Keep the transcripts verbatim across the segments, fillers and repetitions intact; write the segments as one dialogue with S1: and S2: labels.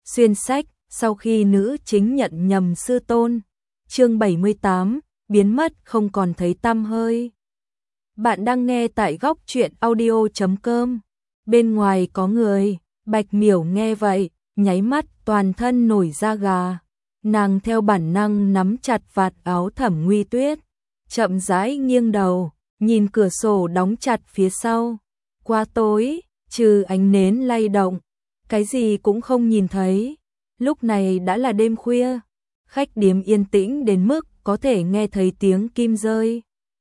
S1: Xuyên sách, sau khi nữ chính nhận nhầm sư tôn. Chương bảy mươi tám, biến mất không còn thấy tăm hơi. Bạn đang nghe tại góc truyện audio chấm com. Bên ngoài có người, Bạch Miểu nghe vậy, nháy mắt toàn thân nổi da gà. Nàng theo bản năng nắm chặt vạt áo Thẩm Nguy Tuyết, chậm rãi nghiêng đầu, nhìn cửa sổ đóng chặt phía sau. Qua tối, trừ ánh nến lay động, cái gì cũng không nhìn thấy. Lúc này đã là đêm khuya, khách điếm yên tĩnh đến mức có thể nghe thấy tiếng kim rơi.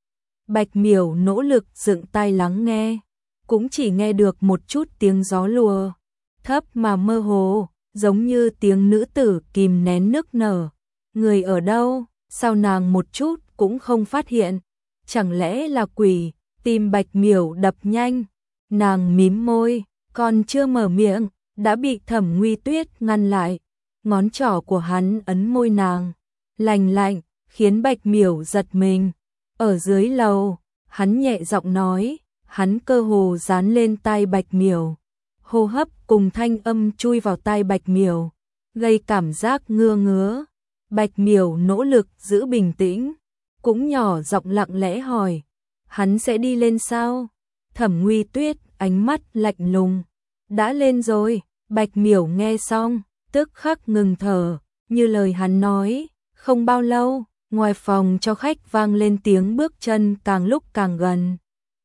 S1: Bạch Miểu nỗ lực dựng tai lắng nghe, cũng chỉ nghe được một chút tiếng gió lùa, thấp mà mơ hồ, giống như tiếng nữ tử kìm nén nức nở. Người ở đâu? Sao nàng một chút cũng không phát hiện? Chẳng lẽ là quỷ? Tim Bạch Miểu đập nhanh, nàng mím môi, còn chưa mở miệng, đã bị Thẩm Nguy Tuyết ngăn lại. Ngón trỏ của hắn ấn môi nàng, lành lạnh, khiến Bạch Miểu giật mình. Ở dưới lầu, hắn nhẹ giọng nói, hắn cơ hồ dán lên tai Bạch Miểu. Hô hấp cùng thanh âm chui vào tai Bạch Miểu, gây cảm giác ngứa ngứa. Bạch Miểu nỗ lực giữ bình tĩnh, cũng nhỏ giọng lặng lẽ hỏi, hắn sẽ đi lên sao? Thẩm Nguy Tuyết ánh mắt lạnh lùng, đã lên rồi. Bạch Miểu nghe xong, tức khắc ngừng thở, như lời hắn nói. Không bao lâu, ngoài phòng cho khách vang lên tiếng bước chân càng lúc càng gần.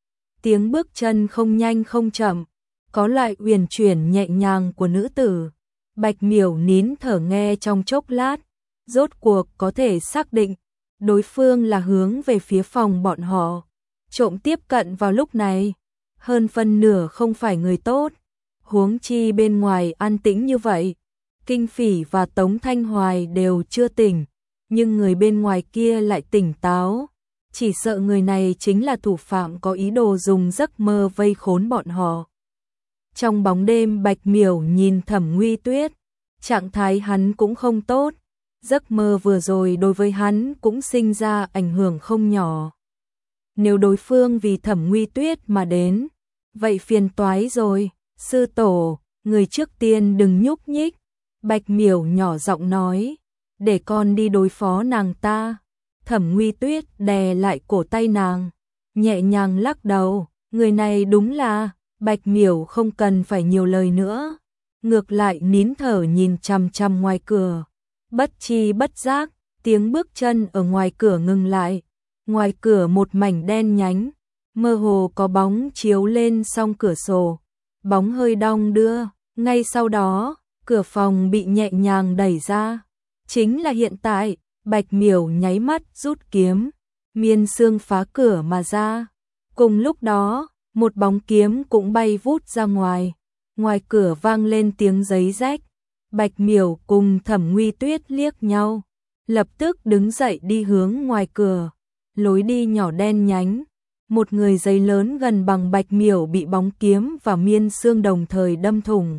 S1: Tiếng bước chân không nhanh không chậm, có loại uyển chuyển nhẹ nhàng của nữ tử. Bạch Miểu nín thở nghe trong chốc lát, rốt cuộc có thể xác định đối phương là hướng về phía phòng bọn họ. Trộm tiếp cận vào lúc này, hơn phân nửa không phải người tốt. Huống chi bên ngoài an tĩnh như vậy, Kinh Phỉ và Tống Thanh Hoài đều chưa tỉnh, nhưng người bên ngoài kia lại tỉnh táo. Chỉ sợ người này chính là thủ phạm có ý đồ dùng giấc mơ vây khốn bọn họ. Trong bóng đêm, Bạch Miểu nhìn Thẩm Nguy Tuyết, trạng thái hắn cũng không tốt. Giấc mơ vừa rồi đối với hắn cũng sinh ra ảnh hưởng không nhỏ. Nếu đối phương vì Thẩm Nguy Tuyết mà đến, vậy phiền toái rồi. Sư tổ, người trước tiên đừng nhúc nhích. Bạch Miểu nhỏ giọng nói, để con đi đối phó nàng ta. Thẩm Nguy Tuyết đè lại cổ tay nàng, nhẹ nhàng lắc đầu. Người này đúng là... Bạch Miểu không cần phải nhiều lời nữa, ngược lại nín thở nhìn chằm chằm ngoài cửa. Bất chi bất giác, tiếng bước chân ở ngoài cửa ngừng lại. Ngoài cửa một mảnh đen nhánh, mơ hồ có bóng chiếu lên song cửa sổ. Bóng hơi đong đưa, ngay sau đó, cửa phòng bị nhẹ nhàng đẩy ra. Chính là hiện tại. Bạch Miểu nháy mắt rút kiếm, miên xương phá cửa mà ra. Cùng lúc đó, một bóng kiếm cũng bay vút ra ngoài. Ngoài cửa vang lên tiếng giấy rách. Bạch Miểu cùng Thẩm Nguy Tuyết liếc nhau, lập tức đứng dậy đi hướng ngoài cửa. Lối đi nhỏ đen nhánh, một người giấy lớn gần bằng Bạch Miểu bị bóng kiếm và miên xương đồng thời đâm thủng.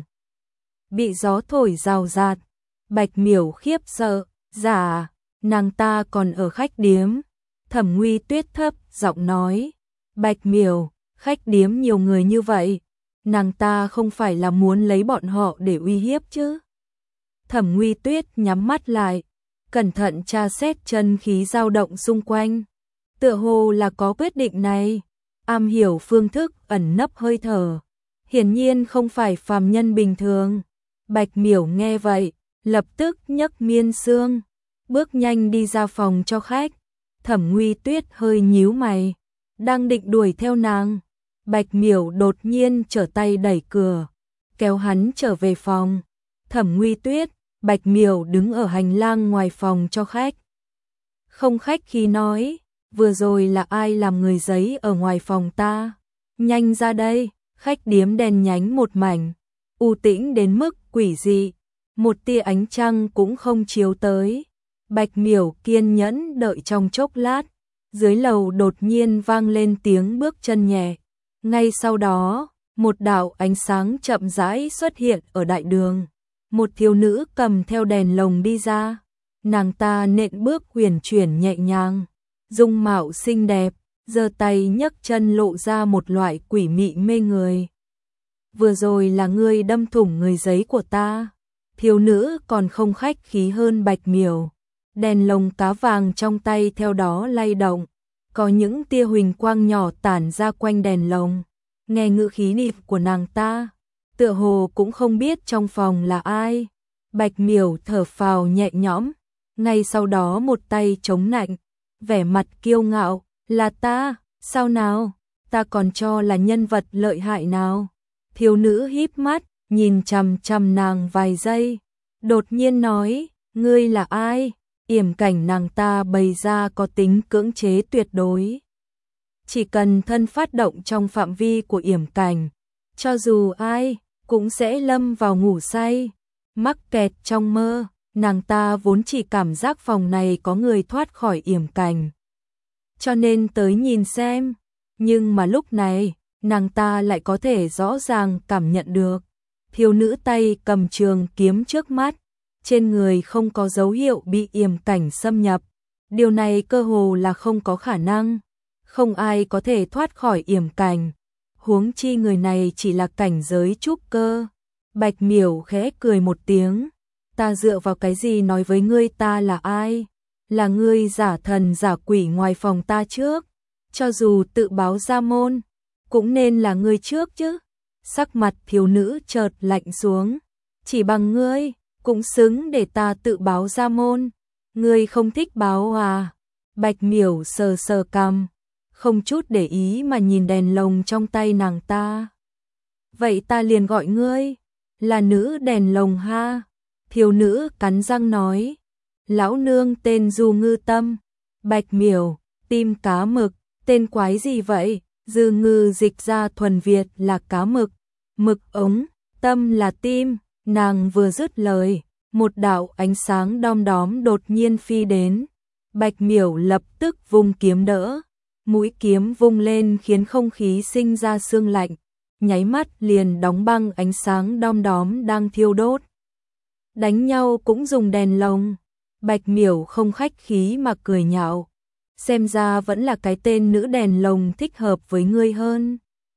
S1: Bị gió thổi rào rạt, Bạch Miểu khiếp sợ, dạ, nàng ta còn ở khách điếm. Thẩm Nguy Tuyết thấp giọng nói, Bạch Miểu, khách điếm nhiều người như vậy, nàng ta không phải là muốn lấy bọn họ để uy hiếp chứ? Thẩm Nguy Tuyết nhắm mắt lại, cẩn thận tra xét chân khí dao động xung quanh. Tựa hồ là có quyết định này, am hiểu phương thức ẩn nấp hơi thở, hiển nhiên không phải phàm nhân bình thường. Bạch Miểu nghe vậy, lập tức nhấc miên xương, bước nhanh đi ra phòng cho khách. Thẩm Nguy Tuyết hơi nhíu mày, đang định đuổi theo nàng. Bạch Miểu đột nhiên trở tay đẩy cửa, kéo hắn trở về phòng. Thẩm Nguy Tuyết, Bạch Miểu đứng ở hành lang ngoài phòng cho khách. Không khách khí nói, vừa rồi là ai làm người giấy ở ngoài phòng ta? Nhanh ra đây. Khách điếm đen nhánh một mảnh, u tĩnh đến mức quỷ dị, một tia ánh trăng cũng không chiếu tới. Bạch Miểu kiên nhẫn đợi trong chốc lát, dưới lầu đột nhiên vang lên tiếng bước chân nhẹ. Ngay sau đó, một đạo ánh sáng chậm rãi xuất hiện ở đại đường. Một thiếu nữ cầm theo đèn lồng đi ra. Nàng ta nện bước huyền chuyển nhẹ nhàng, dung mạo xinh đẹp, giơ tay nhấc chân lộ ra một loại quỷ mị mê người. Vừa rồi là ngươi đâm thủng người giấy của ta. Thiếu nữ còn không khách khí hơn Bạch Miểu. Đèn lồng cá vàng trong tay theo đó lay động, có những tia huỳnh quang nhỏ tản ra quanh đèn lồng. Nghe ngữ khí nịt của nàng ta, tựa hồ cũng không biết trong phòng là ai. Bạch Miểu thở phào nhẹ nhõm, ngay sau đó một tay chống nạnh, vẻ mặt kiêu ngạo, là ta, sao nào, ta còn cho là nhân vật lợi hại nào. Thiếu nữ híp mắt, nhìn chằm chằm nàng vài giây, đột nhiên nói, ngươi là ai? Yểm cảnh nàng ta bày ra có tính cưỡng chế tuyệt đối. Chỉ cần thân phát động trong phạm vi của yểm cảnh, cho dù ai, cũng sẽ lâm vào ngủ say, mắc kẹt trong mơ. Nàng ta vốn chỉ cảm giác phòng này có người thoát khỏi yểm cảnh, cho nên tới nhìn xem. Nhưng mà lúc này, nàng ta lại có thể rõ ràng cảm nhận được. Thiếu nữ tay cầm trường kiếm trước mắt, trên người không có dấu hiệu bị yểm cảnh xâm nhập. Điều này cơ hồ là không có khả năng. Không ai có thể thoát khỏi yểm cảnh. Huống chi người này chỉ là cảnh giới trúc cơ. Bạch Miểu khẽ cười một tiếng. Ta dựa vào cái gì nói với ngươi ta là ai? Là ngươi giả thần giả quỷ ngoài phòng ta trước. Cho dù tự báo ra môn, cũng nên là ngươi trước chứ. Sắc mặt thiếu nữ chợt lạnh xuống. Chỉ bằng ngươi, cũng xứng để ta tự báo ra môn. Ngươi không thích báo à? Bạch Miểu sờ sờ cằm, không chút để ý mà nhìn đèn lồng trong tay nàng ta. Vậy ta liền gọi ngươi là nữ đèn lồng ha. Thiếu nữ cắn răng nói. Lão nương tên Du Ngư Tâm. Bạch Miểu, tim cá mực, tên quái gì vậy? Dư ngư dịch ra thuần Việt là cá mực, mực ống, tâm là tim. Nàng vừa dứt lời, một đạo ánh sáng đom đóm đột nhiên phi đến. Bạch Miểu lập tức vung kiếm đỡ, mũi kiếm vung lên khiến không khí sinh ra sương lạnh, nháy mắt liền đóng băng ánh sáng đom đóm đang thiêu đốt. Đánh nhau cũng dùng đèn lồng. Bạch Miểu không khách khí mà cười nhạo. Xem ra vẫn là cái tên nữ đèn lồng thích hợp với ngươi hơn.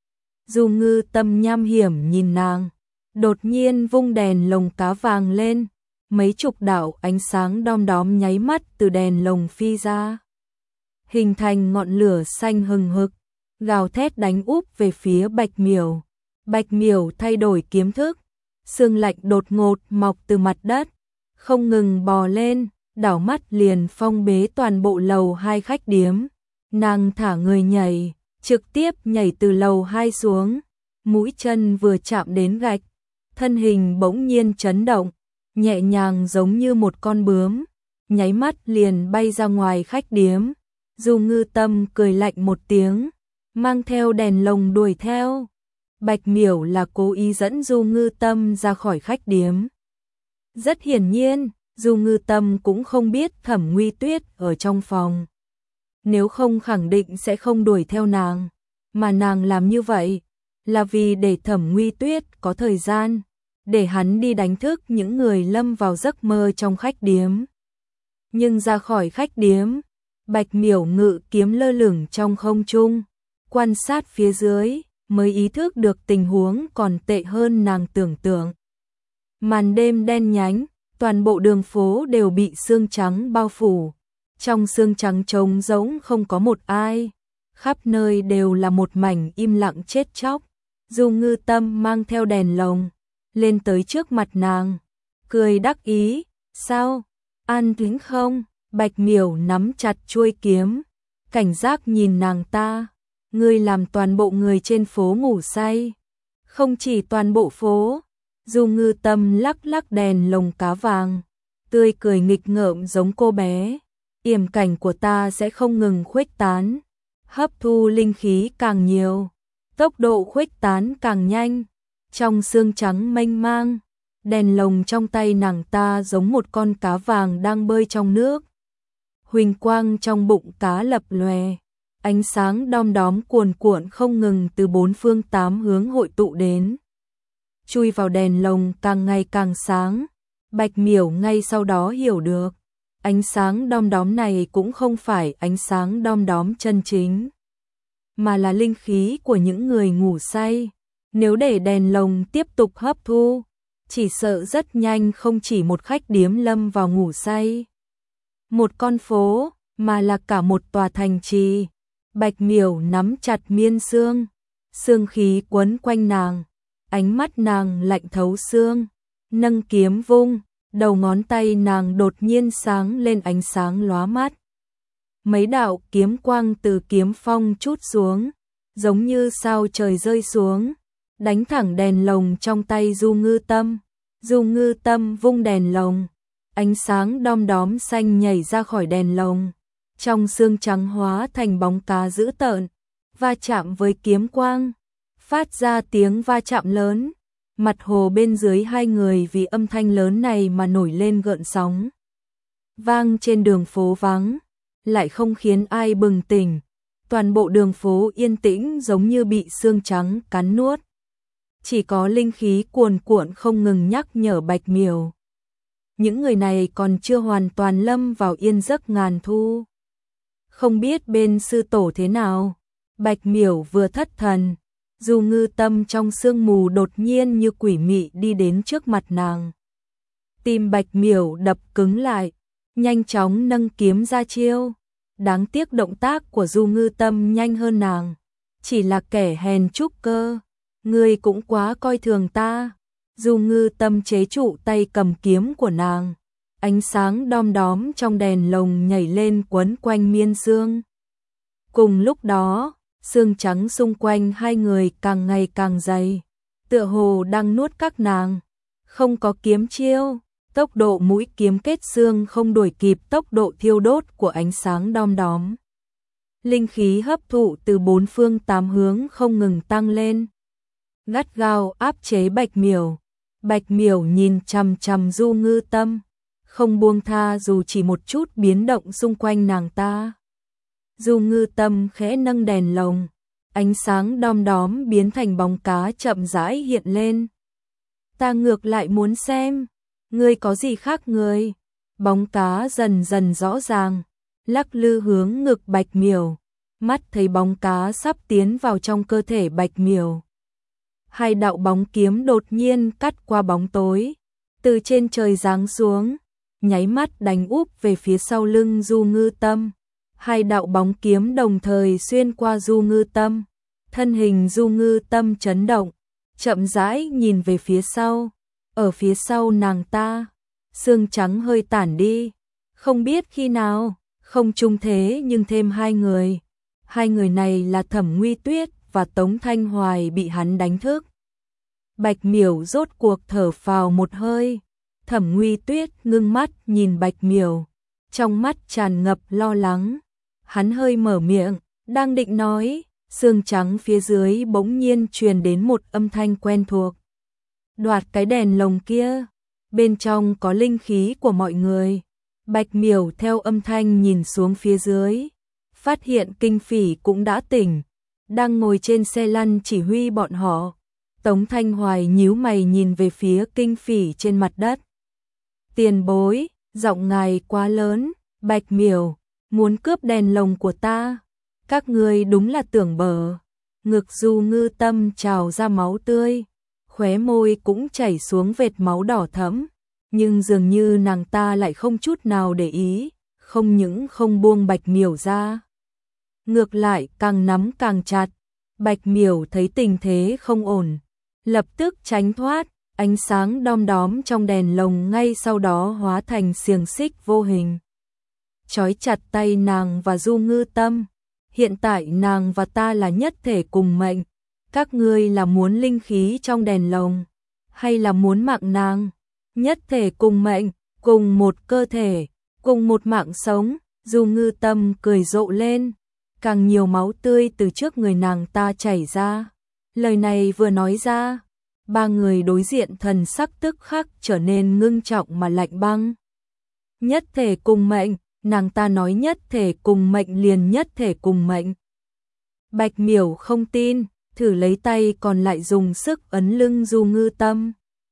S1: Du Ngư Tâm nham hiểm nhìn nàng, đột nhiên vung đèn lồng cá vàng lên, mấy chục đạo ánh sáng đom đóm nháy mắt từ đèn lồng phi ra, hình thành ngọn lửa xanh hừng hực, gào thét đánh úp về phía Bạch Miểu. Bạch Miểu thay đổi kiếm thức, sương lạnh đột ngột mọc từ mặt đất, không ngừng bò lên, đảo mắt liền phong bế toàn bộ lầu hai khách điếm. Nàng thả người nhảy, trực tiếp nhảy từ lầu hai xuống, mũi chân vừa chạm đến gạch, thân hình bỗng nhiên chấn động, nhẹ nhàng giống như một con bướm, nháy mắt liền bay ra ngoài khách điếm. Du Ngư Tâm cười lạnh một tiếng, mang theo đèn lồng đuổi theo. Bạch Miểu là cố ý dẫn Du Ngư Tâm ra khỏi khách điếm. Rất hiển nhiên, Du Ngư Tâm cũng không biết Thẩm Nguy Tuyết ở trong phòng. Nếu không khẳng định sẽ không đuổi theo nàng, mà nàng làm như vậy là vì để Thẩm Nguy Tuyết có thời gian để hắn đi đánh thức những người lâm vào giấc mơ trong khách điếm. Nhưng ra khỏi khách điếm, Bạch Miểu ngự kiếm lơ lửng trong không trung, quan sát phía dưới, mới ý thức được tình huống còn tệ hơn nàng tưởng tượng. Màn đêm đen nhánh, toàn bộ đường phố đều bị sương trắng bao phủ. Trong sương trắng trống rỗng không có một ai, khắp nơi đều là một mảnh im lặng chết chóc. Du Ngư Tâm mang theo đèn lồng, lên tới trước mặt nàng, cười đắc ý, sao, an tĩnh không? Bạch Miểu nắm chặt chuôi kiếm, cảnh giác nhìn nàng ta, ngươi làm toàn bộ người trên phố ngủ say. Không chỉ toàn bộ phố. Du Ngư Tâm lắc lắc đèn lồng cá vàng, tươi cười nghịch ngợm giống cô bé. Yểm cảnh của ta sẽ không ngừng khuếch tán, hấp thu linh khí càng nhiều, tốc độ khuếch tán càng nhanh. Trong sương trắng mênh mang, đèn lồng trong tay nàng ta giống một con cá vàng đang bơi trong nước. Huỳnh quang trong bụng cá lập lòe, ánh sáng đom đóm cuồn cuộn không ngừng từ bốn phương tám hướng hội tụ đến, chui vào đèn lồng càng ngày càng sáng. Bạch Miểu ngay sau đó hiểu được, ánh sáng đom đóm này cũng không phải ánh sáng đom đóm chân chính, mà là linh khí của những người ngủ say. Nếu để đèn lồng tiếp tục hấp thu, chỉ sợ rất nhanh không chỉ một khách điếm lâm vào ngủ say. Một con phố, mà là cả một tòa thành trì. Bạch Miểu nắm chặt Miên Sương, sương khí quấn quanh nàng, ánh mắt nàng lạnh thấu xương, nâng kiếm vung, đầu ngón tay nàng đột nhiên sáng lên ánh sáng lóa mắt. Mấy đạo kiếm quang từ kiếm phong trút xuống, giống như sao trời rơi xuống, đánh thẳng đèn lồng trong tay Du Ngư Tâm. Du Ngư Tâm vung đèn lồng, ánh sáng đom đóm xanh nhảy ra khỏi đèn lồng, trong xương trắng hóa thành bóng cá dữ tợn, va chạm với kiếm quang, phát ra tiếng va chạm lớn. Mặt hồ bên dưới hai người vì âm thanh lớn này mà nổi lên gợn sóng. Vang trên đường phố vắng, lại không khiến ai bừng tỉnh. Toàn bộ đường phố yên tĩnh giống như bị xương trắng cắn nuốt. Chỉ có linh khí cuồn cuộn không ngừng nhắc nhở Bạch Miểu. Những người này còn chưa hoàn toàn lâm vào yên giấc ngàn thu. Không biết bên sư tổ thế nào. Bạch Miểu vừa thất thần, Du Ngư Tâm trong sương mù đột nhiên như quỷ mị đi đến trước mặt nàng. Tim Bạch Miểu đập cứng lại, nhanh chóng nâng kiếm ra chiêu. Đáng tiếc động tác của Du Ngư Tâm nhanh hơn nàng, chỉ là kẻ hèn trúc cơ, ngươi cũng quá coi thường ta. Du Ngư Tâm chế trụ tay cầm kiếm của nàng, ánh sáng đom đóm trong đèn lồng nhảy lên quấn quanh Miên Sương. Cùng lúc đó, xương trắng xung quanh hai người càng ngày càng dày, tựa hồ đang nuốt các nàng. Không có kiếm chiêu, tốc độ mũi kiếm kết xương không đuổi kịp tốc độ thiêu đốt của ánh sáng đom đóm. Linh khí hấp thụ từ bốn phương tám hướng không ngừng tăng lên, gắt gao áp chế Bạch Miểu. Bạch Miểu nhìn chằm chằm Du Ngư Tâm, không buông tha dù chỉ một chút biến động xung quanh nàng ta. Du Ngư Tâm khẽ nâng đèn lồng, ánh sáng đom đóm biến thành bóng cá chậm rãi hiện lên. Ta ngược lại muốn xem, ngươi có gì khác người. Bóng cá dần dần rõ ràng, lắc lư hướng ngực Bạch Miểu, mắt thấy bóng cá sắp tiến vào trong cơ thể Bạch Miểu. Hai đạo bóng kiếm đột nhiên cắt qua bóng tối, từ trên trời giáng xuống, nháy mắt đánh úp về phía sau lưng Du Ngư Tâm. Hai đạo bóng kiếm đồng thời xuyên qua Du Ngư Tâm, thân hình Du Ngư Tâm chấn động, chậm rãi nhìn về phía sau. Ở phía sau nàng ta, xương trắng hơi tản đi, không biết khi nào, không chung thế nhưng thêm hai người. Hai người này là Thẩm Nguy Tuyết và Tống Thanh Hoài bị hắn đánh thức. Bạch Miểu rốt cuộc thở phào một hơi. Thẩm Nguy Tuyết ngưng mắt nhìn Bạch Miểu, trong mắt tràn ngập lo lắng. Hắn hơi mở miệng, đang định nói, xương trắng phía dưới bỗng nhiên truyền đến một âm thanh quen thuộc. Đoạt cái đèn lồng kia, bên trong có linh khí của mọi người. Bạch Miểu theo âm thanh nhìn xuống phía dưới, phát hiện Kinh Phỉ cũng đã tỉnh, đang ngồi trên xe lăn chỉ huy bọn họ. Tống Thanh Hoài nhíu mày nhìn về phía Kinh Phỉ trên mặt đất. Tiền bối, giọng ngài quá lớn. Bạch Miểu, muốn cướp đèn lồng của ta, các ngươi đúng là tưởng bở. Ngực Du Ngư Tâm trào ra máu tươi, khóe môi cũng chảy xuống vệt máu đỏ thẫm, nhưng dường như nàng ta lại không chút nào để ý, không những không buông Bạch Miểu ra, ngược lại càng nắm càng chặt. Bạch Miểu thấy tình thế không ổn, lập tức tránh thoát, ánh sáng đom đóm trong đèn lồng ngay sau đó hóa thành xiềng xích vô hình, trói chặt tay nàng và Du Ngư Tâm. Hiện tại nàng và ta là nhất thể cùng mệnh, các ngươi là muốn linh khí trong đèn lồng, hay là muốn mạng nàng? Nhất thể cùng mệnh, cùng một cơ thể, cùng một mạng sống. Du Ngư Tâm cười rộ lên, càng nhiều máu tươi từ trước người nàng ta chảy ra. Lời này vừa nói ra, ba người đối diện thần sắc tức khắc trở nên ngưng trọng mà lạnh băng. Nhất thể cùng mệnh, nàng ta nói nhất thể cùng mệnh liền nhất thể cùng mệnh. Bạch Miểu không tin, thử lấy tay còn lại dùng sức ấn lưng Du Ngư Tâm.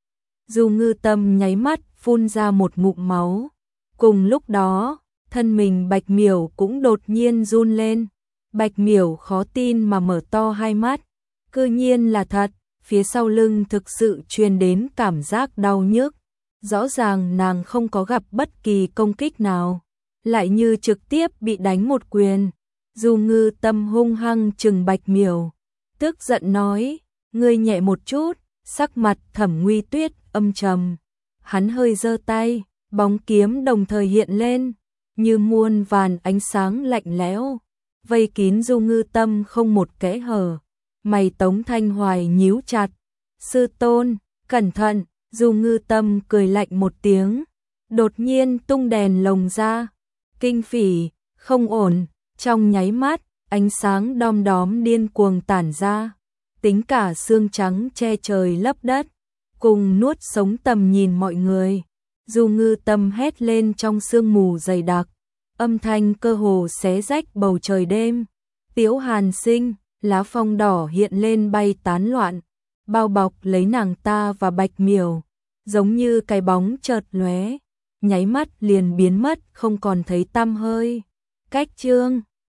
S1: Du Ngư Tâm nháy mắt phun ra một ngụm máu. Cùng lúc đó, thân mình Bạch Miểu cũng đột nhiên run lên. Bạch Miểu khó tin mà mở to hai mắt, cư nhiên là thật. phía sau lưng thực sự truyền đến cảm giác đau nhức. Rõ ràng nàng không có gặp bất kỳ công kích nào, lại như trực tiếp bị đánh một quyền. Du Ngư Tâm hung hăng trừng Bạch Miểu, tức giận nói, ngươi nhẹ một chút. Sắc mặt Thẩm Nguy Tuyết âm trầm, hắn hơi giơ tay, bóng kiếm đồng thời hiện lên, như muôn vàn ánh sáng lạnh lẽo, vây kín Du Ngư Tâm không một kẽ hở. Mày Tống Thanh Hoài nhíu chặt, sư tôn, cẩn thận. Du Ngư Tâm cười lạnh một tiếng, đột nhiên tung đèn lồng ra, kinh phỉ, không ổn. Trong nháy mắt, ánh sáng đom đóm điên cuồng tản ra, tính cả xương trắng che trời lấp đất, cùng nuốt sống tầm nhìn mọi người. Du Ngư Tâm hét lên trong sương mù dày đặc, âm thanh cơ hồ xé rách bầu trời đêm. Tiếu Hàn Sinh, lá phong đỏ hiện lên bay tán loạn, bao bọc lấy nàng ta và Bạch Miểu, giống như cái bóng chợt lóe, nháy mắt liền biến mất không còn thấy tăm hơi. Cách chương